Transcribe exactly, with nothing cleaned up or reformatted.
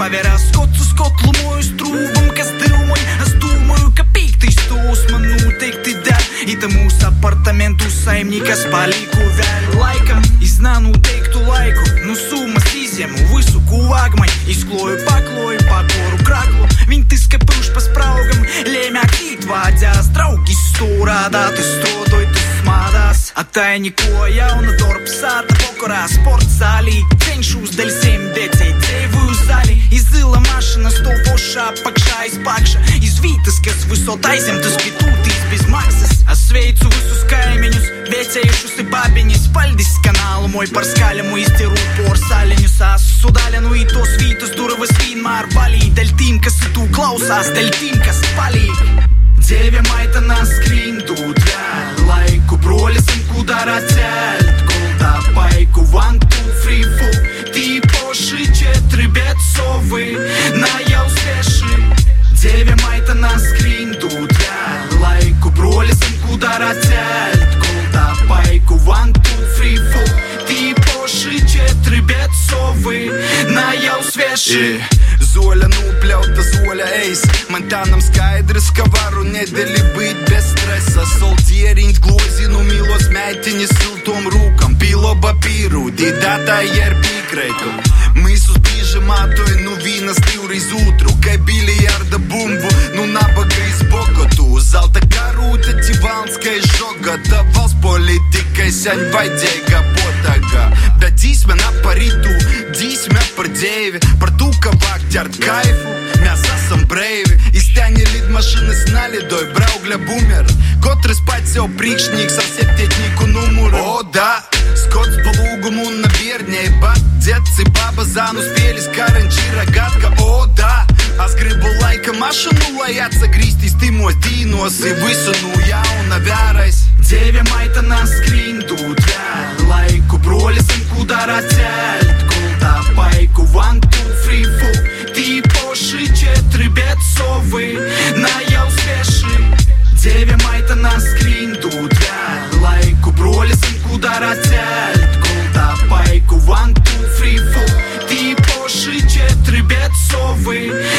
paveria scoțul, scot lumui, strubam ca zdâlmui. Аз думаю, копейк ты сто османутых ты да. И тому с апартаменту саимника спали кувяль лайком. И знану тейкту лайку, ну сума сизему високу вагмай. И склою паклою, по гору краклу. Він ти скапиш по справгам, лемяк и твадя. Страуки стора, да ты сто, дой ты смадас. А тай никоя, яуна торпсата, покора спортзали. Ценшус дель семь децей, цейвую зали. Изыла машина, сто поша, пакша из пакша. Из витаска с высотайзем, ты скитут из без максис. А свейцу высускай менюс, ветя и шусы бабинис. Пальдис канал мой парскалему истеру порсаленюс. А судалину и то свитус, дуровы свин марбали. Дельтимка сыту клаусас, дельтимка спали. Деве майта на скрин тут вяль. Лайку бролисом куда ротяль. Голда пайку one two three four. Ти поши четыре бецовы. На я успеши. Деве майта на скрин тут вяль. Лайку бролисом куда ротяль. Голда пайку one two three four. Ти поши четыре бецовы. На я успеши. Золя, ну плявта Золя, ейс. Мантаном скайдер сковару не дали быть без стресса. Солдеринь глозину мило смяйте не силтом рукам. Пило бапиру, дидата ерпикрейку. Мы сузбіжим, а той ну вина стиврий з утру. Кай бильярда бумбу, ну на бага из бокоту. Зал така рута тиванская жога. Давал с политикой сянь вайдейга потага. Да дисьме на париту, дисьме продееве. Партука вактярд кайфу, мяса сам брейве. И стяне лид машины с налидой, браугля бумер. Котри спать се оприкшник, совсем технику нумуру. О да, скот с полугуму на верне. Бат, дед и баба зан успели скаренчи рогатка. О да, а сгрибу лайка машину лаяться гристись. Ты мой динос и высуну я унавярайсь. Деве майта на скрин тут вяль. Лайку бролисом куда ротяль. Голда пайку one two three four. Ти поши четыре бецовы. На я успеши. Деве майта на скрин тут вяль. Лайку бролисом куда ротяль. Голда пайку one two three four. Ти поши четыре бецовы.